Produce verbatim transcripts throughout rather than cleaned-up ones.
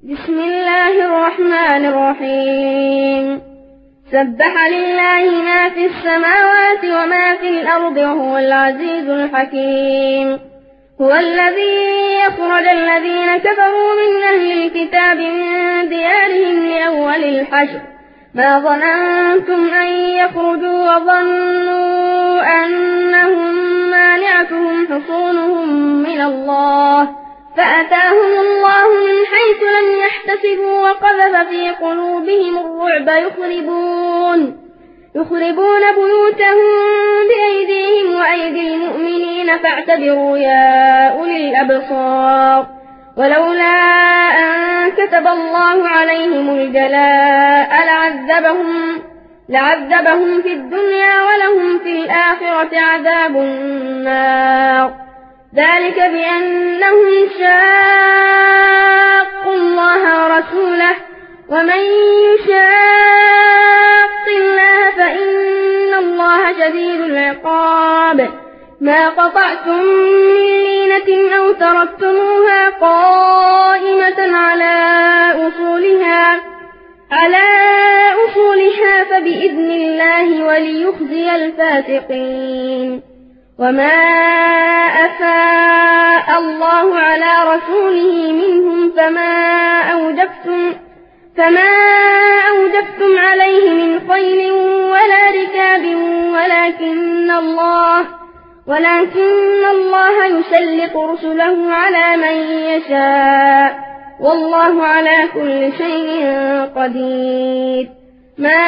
بسم الله الرحمن الرحيم سبح لله ما في السماوات وما في الأرض وهو العزيز الحكيم هو الذي يخرج الذين كفروا من أهل الكتاب من ديارهم لأول الحشر ما ظننتم أن يخرجوا وظنوا أنهم مانعتهم حصونهم من الله فأتاهم الله من حيث لم يحتسبوا وقذف في قلوبهم الرعب يخربون يخربون بيوتهم بأيديهم وأيدي المؤمنين فاعتبروا يا أولي الأبصار ولولا أن كتب الله عليهم الجلاء لعذبهم لعذبهم في الدنيا ولهم في الآخرة عذاب النار ذلك بأنهم شاقوا الله ورسوله ومن يشاق الله فإن الله شديد العقاب ما قطعتم من لينة أو تركتموها قائمة على أصولها على أصولها فبإذن الله وليخزي الفاسقين وما أفاء الله على رسوله منهم فما أوجفتم فما أوجفتم عليه من خيل ولا ركاب ولكن الله ولكن الله يسلط رسله على من يشاء والله على كل شيء قدير ما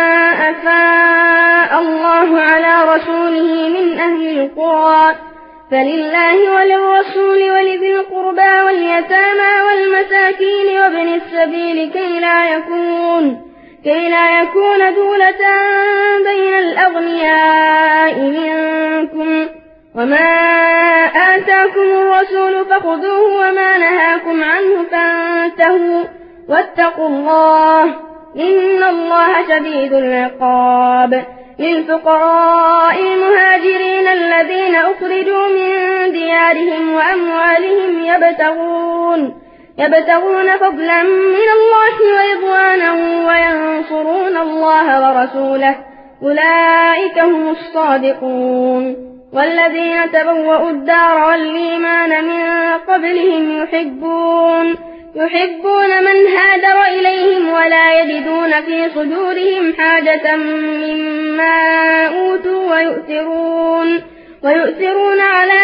أفاء الله على رسوله من أهل القرى فلله وللرسول ولذي القربى واليتامى والمساكين وابن السبيل كي لا يكون كي لا يكون دولة بين الأغنياء منكم وما آتاكم الرسول فخذوه وما نهاكم عنه فانتهوا واتقوا الله إن الله شديد العقاب للفقراء المهاجرين الذين أخرجوا من ديارهم وأموالهم يبتغون يبتغون فضلا من الله ورضوانا وينصرون الله ورسوله أولئك هم الصادقون والذين تبوأوا الدار والإيمان من قبلهم يحبون يحبون من هاجر إليهم ولا يجدون في صدورهم حاجة مما أوتوا ويؤثرون ويؤثرون على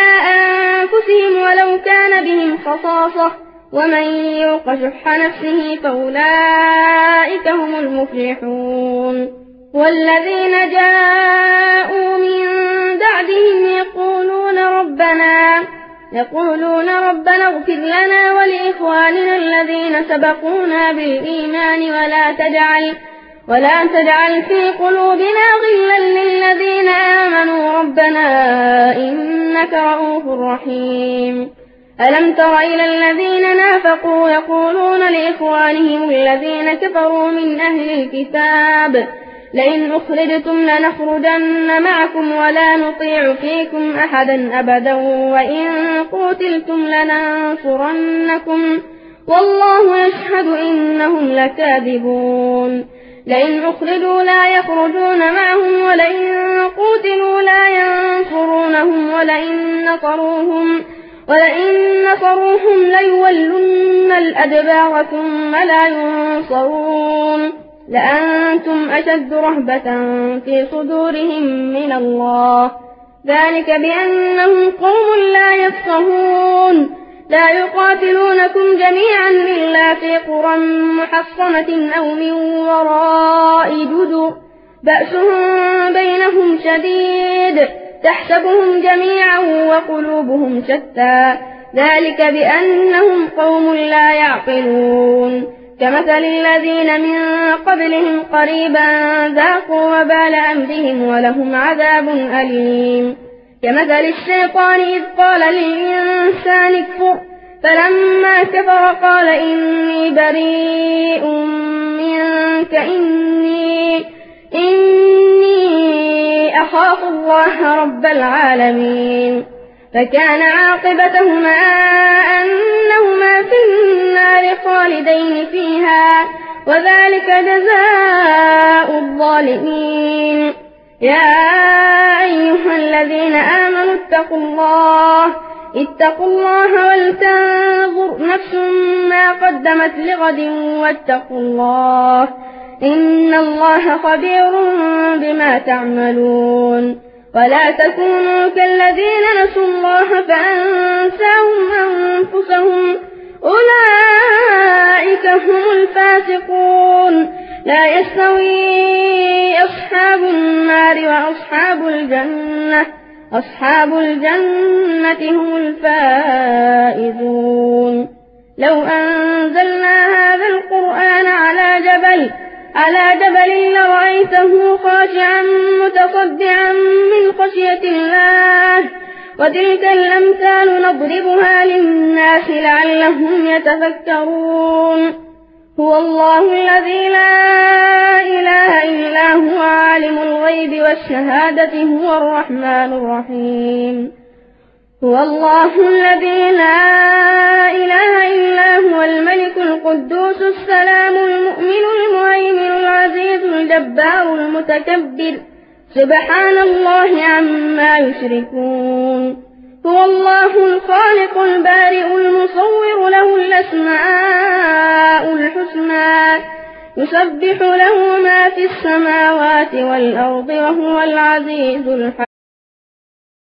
أنفسهم ولو كان بهم خصاصة ومن يوق شح نفسه فأولئك هم المفلحون والذين جاءوا من بعدهم يقولون ربنا يقولون ربنا اغفر لنا ولإخواننا الذين سبقونا بالإيمان ولا تجعل ولا تجعل في قلوبنا غلا للذين آمنوا ربنا إنك رؤوف رحيم ألم تر إلى الذين نافقوا يقولون لإخوانهم الذين كفروا من أهل الكتاب لئن أخرجتم لنخرجن معكم ولا نطيع فيكم أحدا أبدا وإن قتلتم لننصرنكم والله يشهد إنهم لكاذبون لئن أخرجوا لا يخرجون معهم ولئن قتلوا لا ينصرونهم ولئن نصروهم ولئن نصروهم ليولن الأدبار ثم لا ينصرون لأنتم أشد رهبة في صدورهم من الله ذلك بأنهم قوم لا يفقهون لا يقاتلونكم جميعا إلا في قرى محصنة أو من وراء جدر بأسهم بينهم شديد تحسبهم جميعا وقلوبهم شتى ذلك بأنهم قوم لا يعقلون كمثل الذين من قبلهم قريبا ذاقوا وبال أمرهم ولهم عذاب أليم كمثل الشيطان إذ قال للإنسان اكفر فلما كفر قال إني بريء منك إني, إني أخاف الله رب العالمين فكان عاقبتهما أنهما في النار خالدين الوالدين فيها وذلك جزاء الظالمين. يا أيها الذين آمنوا اتقوا الله اتقوا الله ولتنظر نفس ما قدمت لغد واتقوا الله إن الله خبير بما تعملون. ولا تكونوا كالذين نسوا الله فأنساهم أنفسهم أولئك هم الفاسقون. لا يستوي أصحاب النار وأصحاب الجنة أصحاب الجنة هم الفائزون. لو أنزلنا هذا القرآن على جبل على جبل لرأيته خاشعا متصدعا من خشية الله وتلك الأمثال نضربها للناس لعلهم يتفكرون. هو الله الذي لا إله إلا هو عالم الغيب والشهادة هو الرحمن الرحيم. هو الله الذي لا إله إلا هو الملك القدوس السلام المؤمن المهيمن العزيز الجبار المتكبر سبحان الله عما يشركون. هو الله الخالق البارئ المصور له الأسماء الحسنى يسبح له ما في السماوات والأرض وهو العزيز الحكيم.